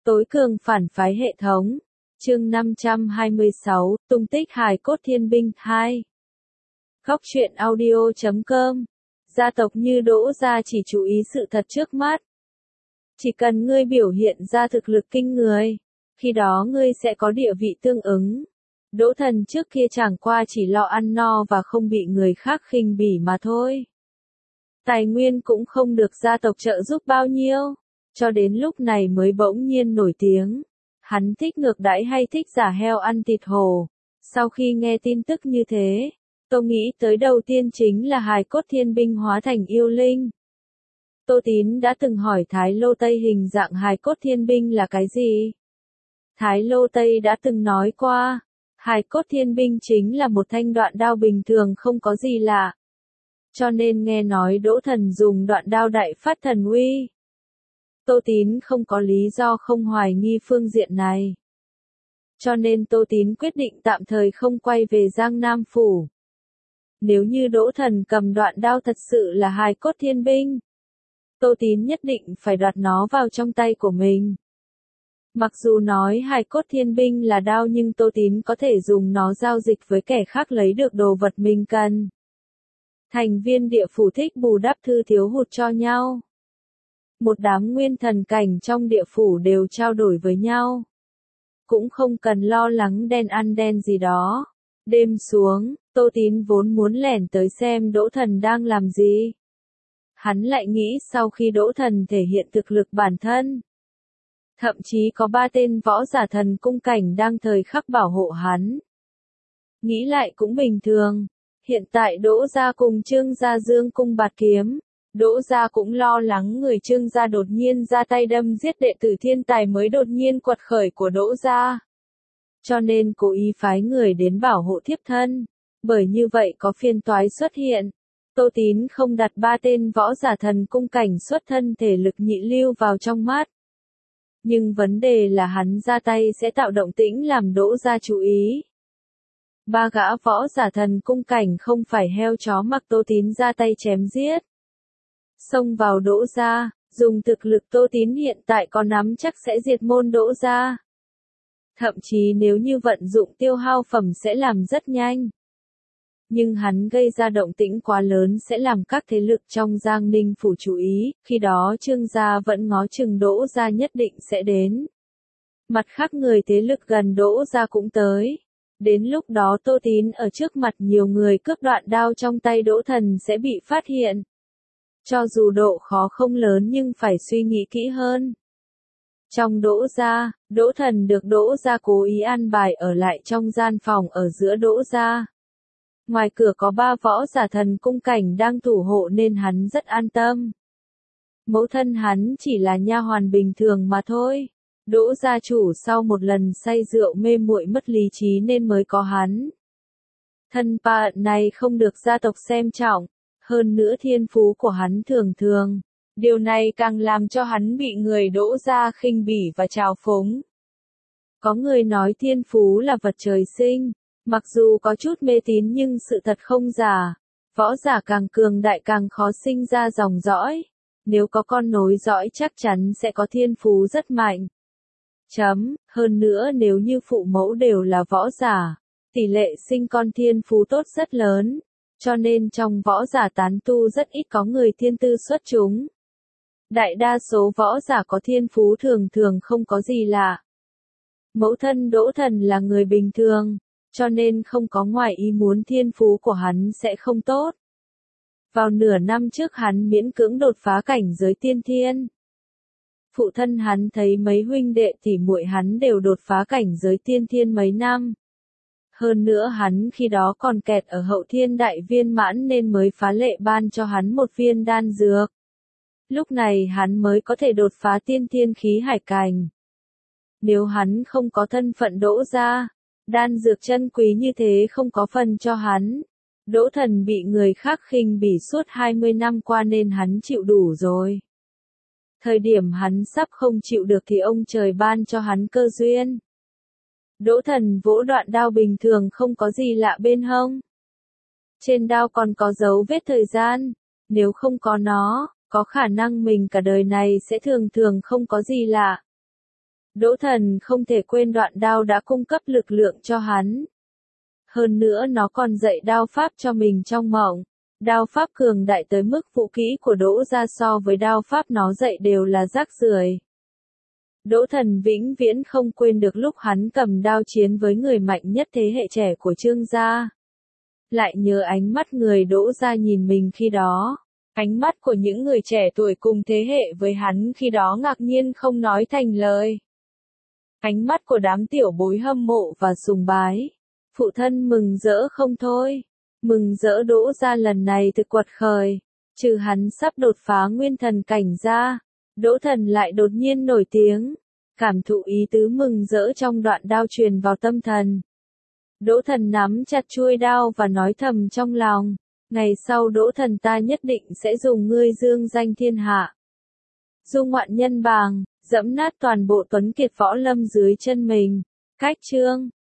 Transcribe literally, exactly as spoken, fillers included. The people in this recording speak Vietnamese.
Tối cường phản phái hệ thống. Chương năm trăm hai mươi sáu, tung tích hài cốt thiên binh hai. Góc truyện audio chấm com. Gia tộc như Đỗ gia chỉ chú ý sự thật trước mắt. Chỉ cần ngươi biểu hiện ra thực lực kinh người, khi đó ngươi sẽ có địa vị tương ứng. Đỗ Thần trước kia chẳng qua chỉ lo ăn no và không bị người khác khinh bỉ mà thôi. Tài nguyên cũng không được gia tộc trợ giúp bao nhiêu, cho đến lúc này mới bỗng nhiên nổi tiếng. Hắn thích ngược đãi hay thích giả heo ăn thịt hổ? Sau khi nghe tin tức như thế, tôi nghĩ tới đầu tiên chính là hài cốt thiên binh hóa thành yêu linh. Tô Tín đã từng hỏi Thái Lô Tây hình dạng hài cốt thiên binh là cái gì? Thái Lô Tây đã từng nói qua, hài cốt thiên binh chính là một thanh đoạn đao bình thường không có gì lạ. Cho nên nghe nói Đỗ Thần dùng đoạn đao đại phát thần uy. Tô Tín không có lý do không hoài nghi phương diện này. Cho nên Tô Tín quyết định tạm thời không quay về Giang Nam Phủ. Nếu như Đỗ Thần cầm đoạn đao thật sự là hài cốt thiên binh, Tô Tín nhất định phải đoạt nó vào trong tay của mình. Mặc dù nói hài cốt thiên binh là đao nhưng Tô Tín có thể dùng nó giao dịch với kẻ khác lấy được đồ vật mình cần. Thành viên địa phủ thích bù đắp thư thiếu hụt cho nhau. Một đám nguyên thần cảnh trong địa phủ đều trao đổi với nhau. Cũng không cần lo lắng đen ăn đen gì đó. Đêm xuống, Tô Tín vốn muốn lẻn tới xem Đỗ Thần đang làm gì. Hắn lại nghĩ sau khi Đỗ Thần thể hiện thực lực bản thân, thậm chí có ba tên võ giả thần cung cảnh đang thời khắc bảo hộ hắn. Nghĩ lại cũng bình thường. Hiện tại Đỗ gia cùng Trương gia dương cung bạt kiếm. Đỗ gia cũng lo lắng người Trương gia đột nhiên ra tay đâm giết đệ tử thiên tài mới đột nhiên quật khởi của Đỗ gia. Cho nên cố ý phái người đến bảo hộ thiếp thân. Bởi như vậy có phiền toái xuất hiện. Tô Tín không đặt ba tên võ giả thần cung cảnh xuất thân thể lực nhị lưu vào trong mắt. Nhưng vấn đề là hắn ra tay sẽ tạo động tĩnh làm Đỗ gia chú ý. Ba gã võ giả thần cung cảnh không phải heo chó mặc Tô Tín ra tay chém giết. Xông vào Đỗ gia, dùng thực lực Tô Tín hiện tại có nắm chắc sẽ diệt môn Đỗ gia. Thậm chí nếu như vận dụng tiêu hao phẩm sẽ làm rất nhanh. Nhưng hắn gây ra động tĩnh quá lớn sẽ làm các thế lực trong Giang Ninh Phủ chú ý, khi đó Trương gia vẫn ngó chừng Đỗ gia nhất định sẽ đến. Mặt khác người thế lực gần Đỗ gia cũng tới. Đến lúc đó Tô Tín ở trước mặt nhiều người cướp đoạn đao trong tay Đỗ Thần sẽ bị phát hiện. Cho dù độ khó không lớn nhưng phải suy nghĩ kỹ hơn. Trong Đỗ gia, Đỗ Thần được Đỗ gia cố ý an bài ở lại trong gian phòng ở giữa Đỗ gia. Ngoài cửa có ba võ giả thần cung cảnh đang thủ hộ nên hắn rất an tâm. Mẫu thân hắn chỉ là nha hoàn bình thường mà thôi. Đỗ gia chủ sau một lần say rượu mê muội mất lý trí nên mới có hắn. Thân pa này không được gia tộc xem trọng, hơn nữa thiên phú của hắn thường thường. Điều này càng làm cho hắn bị người Đỗ gia khinh bỉ và trào phúng. Có người nói thiên phú là vật trời sinh, mặc dù có chút mê tín nhưng sự thật không giả. Võ giả càng cường đại càng khó sinh ra dòng dõi. Nếu có con nối dõi chắc chắn sẽ có thiên phú rất mạnh. Chấm, hơn nữa nếu như phụ mẫu đều là võ giả, tỷ lệ sinh con thiên phú tốt rất lớn, cho nên trong võ giả tán tu rất ít có người thiên tư xuất chúng. Đại đa số võ giả có thiên phú thường thường không có gì lạ. Mẫu thân Đỗ Thần là người bình thường, cho nên không có ngoài ý muốn thiên phú của hắn sẽ không tốt. Vào nửa năm trước hắn miễn cưỡng đột phá cảnh giới tiên thiên. Phụ thân hắn thấy mấy huynh đệ tỷ muội hắn đều đột phá cảnh giới tiên thiên mấy năm. Hơn nữa hắn khi đó còn kẹt ở hậu thiên đại viên mãn nên mới phá lệ ban cho hắn một viên đan dược. Lúc này hắn mới có thể đột phá tiên thiên khí hải cảnh. Nếu hắn không có thân phận Đỗ gia, đan dược chân quý như thế không có phần cho hắn. Đỗ Thần bị người khác khinh bỉ suốt hai mươi năm qua nên hắn chịu đủ rồi. Thời điểm hắn sắp không chịu được thì ông trời ban cho hắn cơ duyên. Đỗ Thần vỗ đoạn đao bình thường không có gì lạ bên hông. Trên đao còn có dấu vết thời gian. Nếu không có nó, có khả năng mình cả đời này sẽ thường thường không có gì lạ. Đỗ Thần không thể quên đoạn đao đã cung cấp lực lượng cho hắn. Hơn nữa nó còn dạy đao pháp cho mình trong mộng. Đao pháp cường đại tới mức vũ kỹ của Đỗ gia so với đao pháp nó dạy đều là rác rưởi. Đỗ Thần vĩnh viễn không quên được lúc hắn cầm đao chiến với người mạnh nhất thế hệ trẻ của Trương gia. Lại nhớ ánh mắt người Đỗ gia nhìn mình khi đó. Ánh mắt của những người trẻ tuổi cùng thế hệ với hắn khi đó ngạc nhiên không nói thành lời. Ánh mắt của đám tiểu bối hâm mộ và sùng bái. Phụ thân mừng rỡ không thôi. Mừng rỡ Đỗ gia lần này thực quật khởi. Trừ hắn sắp đột phá nguyên thần cảnh ra. Đỗ Thần lại đột nhiên nổi tiếng. Cảm thụ ý tứ mừng rỡ trong đoạn đao truyền vào tâm thần. Đỗ Thần nắm chặt chuôi đao và nói thầm trong lòng. Ngày sau Đỗ Thần ta nhất định sẽ dùng ngươi dương danh thiên hạ. Du ngoạn nhân bàng, dẫm nát toàn bộ tuấn kiệt võ lâm dưới chân mình. Cách chương